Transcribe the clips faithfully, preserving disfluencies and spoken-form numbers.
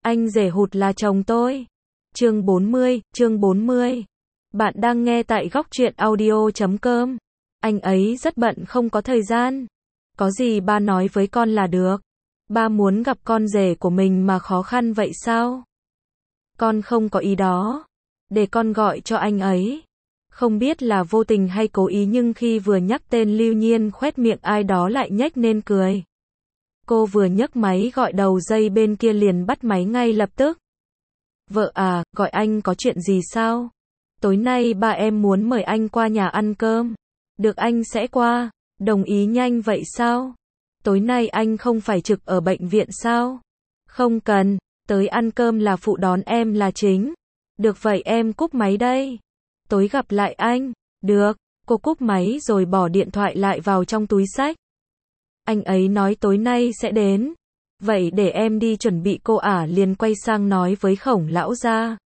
Anh rể hụt là chồng tôi. Chương bốn mươi, chương bốn mươi. Bạn đang nghe tại góc truyện audio chấm com. Anh ấy rất bận không có thời gian. Có gì ba nói với con là được. Ba muốn gặp con rể của mình mà khó khăn vậy sao? Con không có ý đó. Để con gọi cho anh ấy. Không biết là vô tình hay cố ý nhưng khi vừa nhắc tên Lưu Nhiên khoét miệng ai đó lại nhếch nên cười. Cô vừa nhấc máy gọi đầu dây bên kia liền bắt máy ngay lập tức. Vợ à, gọi anh có chuyện gì sao? Tối nay ba em muốn mời anh qua nhà ăn cơm. Được anh sẽ qua. Đồng ý nhanh vậy sao? Tối nay anh không phải trực ở bệnh viện sao? Không cần, tới ăn cơm là phụ đón em là chính. Được vậy em cúp máy đây. Tối gặp lại anh. Được, cô cúp máy rồi bỏ điện thoại lại vào trong túi xách. Anh ấy nói tối nay sẽ đến. Vậy để em đi chuẩn bị cô ả liền quay sang nói với Khổng lão gia.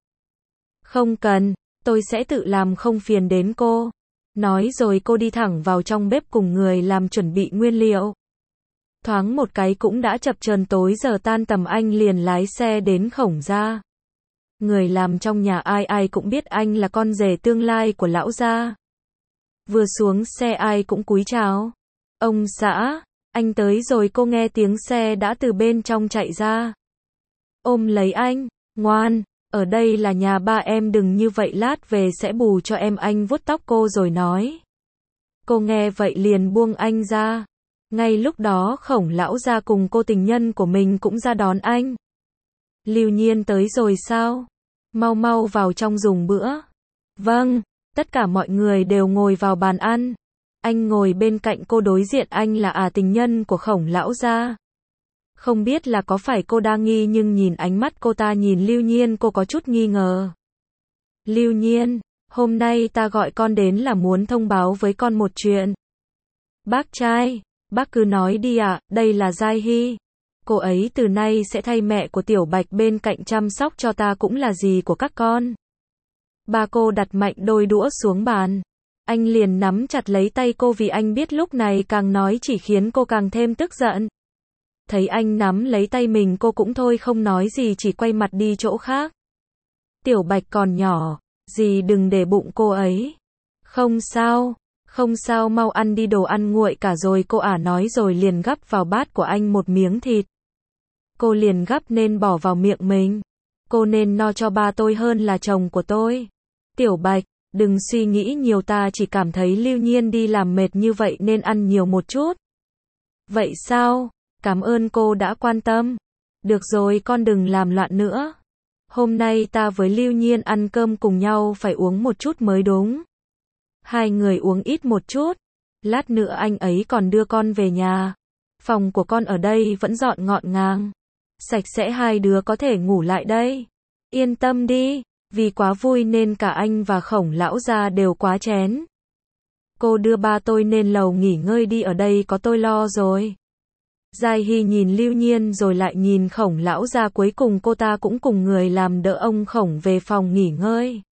Không cần, tôi sẽ tự làm không phiền đến cô. Nói rồi cô đi thẳng vào trong bếp cùng người làm chuẩn bị nguyên liệu. Thoáng một cái cũng đã chập chờn tối giờ tan tầm anh liền lái xe đến Khổng gia. Người làm trong nhà ai ai cũng biết anh là con rể tương lai của lão gia. Vừa xuống xe ai cũng cúi chào. Ông xã, anh tới rồi cô nghe tiếng xe đã từ bên trong chạy ra. Ôm lấy anh, ngoan, ở đây là nhà ba em đừng như vậy lát về sẽ bù cho em anh vuốt tóc cô rồi nói. Cô nghe vậy liền buông anh ra. Ngay lúc đó Khổng lão gia cùng cô tình nhân của mình cũng ra đón anh. Lưu Nhiên tới rồi sao? Mau mau vào trong dùng bữa. Vâng, tất cả mọi người đều ngồi vào bàn ăn. Anh ngồi bên cạnh cô đối diện anh là à tình nhân của Khổng lão gia. Không biết là có phải cô đang nghi nhưng nhìn ánh mắt cô ta nhìn Lưu Nhiên cô có chút nghi ngờ. Lưu Nhiên, hôm nay ta gọi con đến là muốn thông báo với con một chuyện. Bác trai, bác cứ nói đi ạ, à, đây là Giai Hy. Cô ấy từ nay sẽ thay mẹ của Tiểu Bạch bên cạnh chăm sóc cho ta cũng là dì của các con. Ba cô đặt mạnh đôi đũa xuống bàn. Anh liền nắm chặt lấy tay cô vì anh biết lúc này càng nói chỉ khiến cô càng thêm tức giận. Thấy anh nắm lấy tay mình cô cũng thôi không nói gì chỉ quay mặt đi chỗ khác. Tiểu Bạch còn nhỏ, dì đừng để bụng cô ấy. Không sao, không sao mau ăn đi đồ ăn nguội cả rồi cô ả nói rồi liền gắp vào bát của anh một miếng thịt. Cô liền gắp nên bỏ vào miệng mình. Cô nên no cho ba tôi hơn là chồng của tôi. Tiểu Bạch, đừng suy nghĩ nhiều ta chỉ cảm thấy Lưu Nhiên đi làm mệt như vậy nên ăn nhiều một chút. Vậy sao? Cảm ơn cô đã quan tâm. Được rồi con đừng làm loạn nữa. Hôm nay ta với Lưu Nhiên ăn cơm cùng nhau phải uống một chút mới đúng. Hai người uống ít một chút. Lát nữa anh ấy còn đưa con về nhà. Phòng của con ở đây vẫn dọn gọn gàng. Sạch sẽ hai đứa có thể ngủ lại đây. Yên tâm đi, vì quá vui nên cả anh và Khổng lão gia đều quá chén. Cô đưa ba tôi lên lầu nghỉ ngơi đi ở đây có tôi lo rồi. Giai Hy nhìn Lưu Nhiên rồi lại nhìn Khổng lão gia cuối cùng cô ta cũng cùng người làm đỡ ông Khổng về phòng nghỉ ngơi.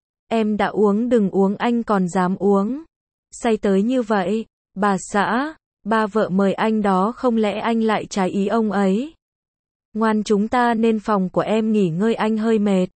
Em đã uống đừng uống anh còn dám uống. Say tới như vậy, bà xã, ba vợ mời anh đó không lẽ anh lại trái ý ông ấy. Ngoan chúng ta nên phòng của em nghỉ ngơi anh hơi mệt.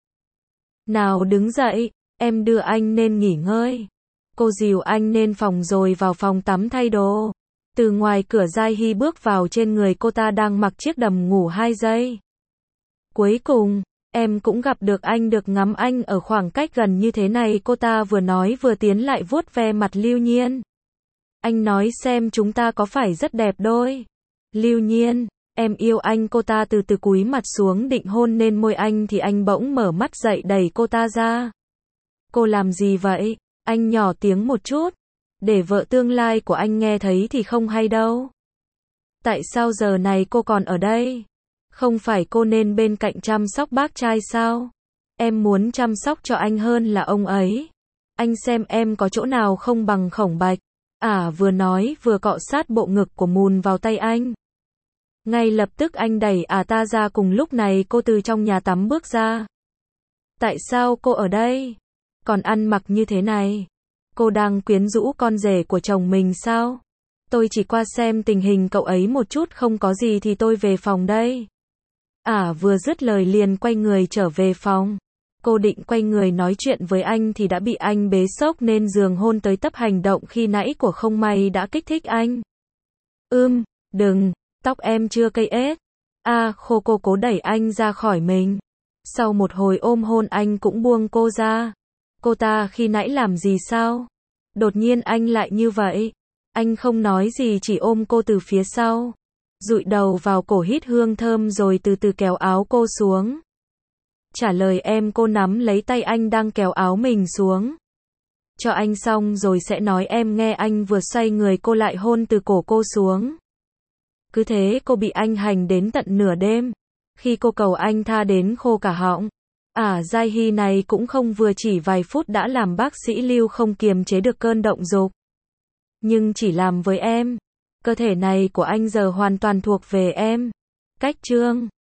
Nào đứng dậy, em đưa anh nên nghỉ ngơi. Cô dìu anh nên phòng rồi vào phòng tắm thay đồ. Từ ngoài cửa Giai Hy bước vào trên người cô ta đang mặc chiếc đầm ngủ hai giây. Cuối cùng, em cũng gặp được anh được ngắm anh ở khoảng cách gần như thế này cô ta vừa nói vừa tiến lại vuốt ve mặt Lưu Nhiên. Anh nói xem chúng ta có phải rất đẹp đôi. Lưu Nhiên, em yêu anh cô ta từ từ cúi mặt xuống định hôn lên môi anh thì anh bỗng mở mắt dậy đẩy cô ta ra. Cô làm gì vậy? Anh nhỏ tiếng một chút. Để vợ tương lai của anh nghe thấy thì không hay đâu. Tại sao giờ này cô còn ở đây? Không phải cô nên bên cạnh chăm sóc bác trai sao? Em muốn chăm sóc cho anh hơn là ông ấy. Anh xem em có chỗ nào không bằng Khổng Bạch. Ả vừa nói vừa cọ sát bộ ngực của Mùn vào tay anh. Ngay lập tức anh đẩy ả ta ra cùng lúc này cô từ trong nhà tắm bước ra. Tại sao cô ở đây? Còn ăn mặc như thế này? Cô đang quyến rũ con rể của chồng mình sao? Tôi chỉ qua xem tình hình cậu ấy một chút không có gì thì tôi về phòng đây. Ả vừa dứt lời liền quay người trở về phòng. Cô định quay người nói chuyện với anh thì đã bị anh bế xốc nên giường hôn tới tấp, hành động khi nãy của không may đã kích thích anh. Ưm, đừng, tóc em chưa cây ết. A khô cô cố đẩy anh ra khỏi mình. Sau một hồi ôm hôn anh cũng buông cô ra. Cô ta khi nãy làm gì sao? Đột nhiên anh lại như vậy. Anh không nói gì chỉ ôm cô từ phía sau. Dụi đầu vào cổ hít hương thơm rồi từ từ kéo áo cô xuống. Trả lời em, cô nắm lấy tay anh đang kéo áo mình xuống. Cho anh xong rồi sẽ nói em nghe. Anh vừa xoay người cô lại hôn từ cổ cô xuống. Cứ thế cô bị anh hành đến tận nửa đêm. Khi cô cầu anh tha đến khô cả họng. Ả Giai Hy này cũng không vừa chỉ vài phút đã làm bác sĩ Lưu không kiềm chế được cơn động dục. Nhưng chỉ làm với em. Cơ thể này của anh giờ hoàn toàn thuộc về em. Cách chương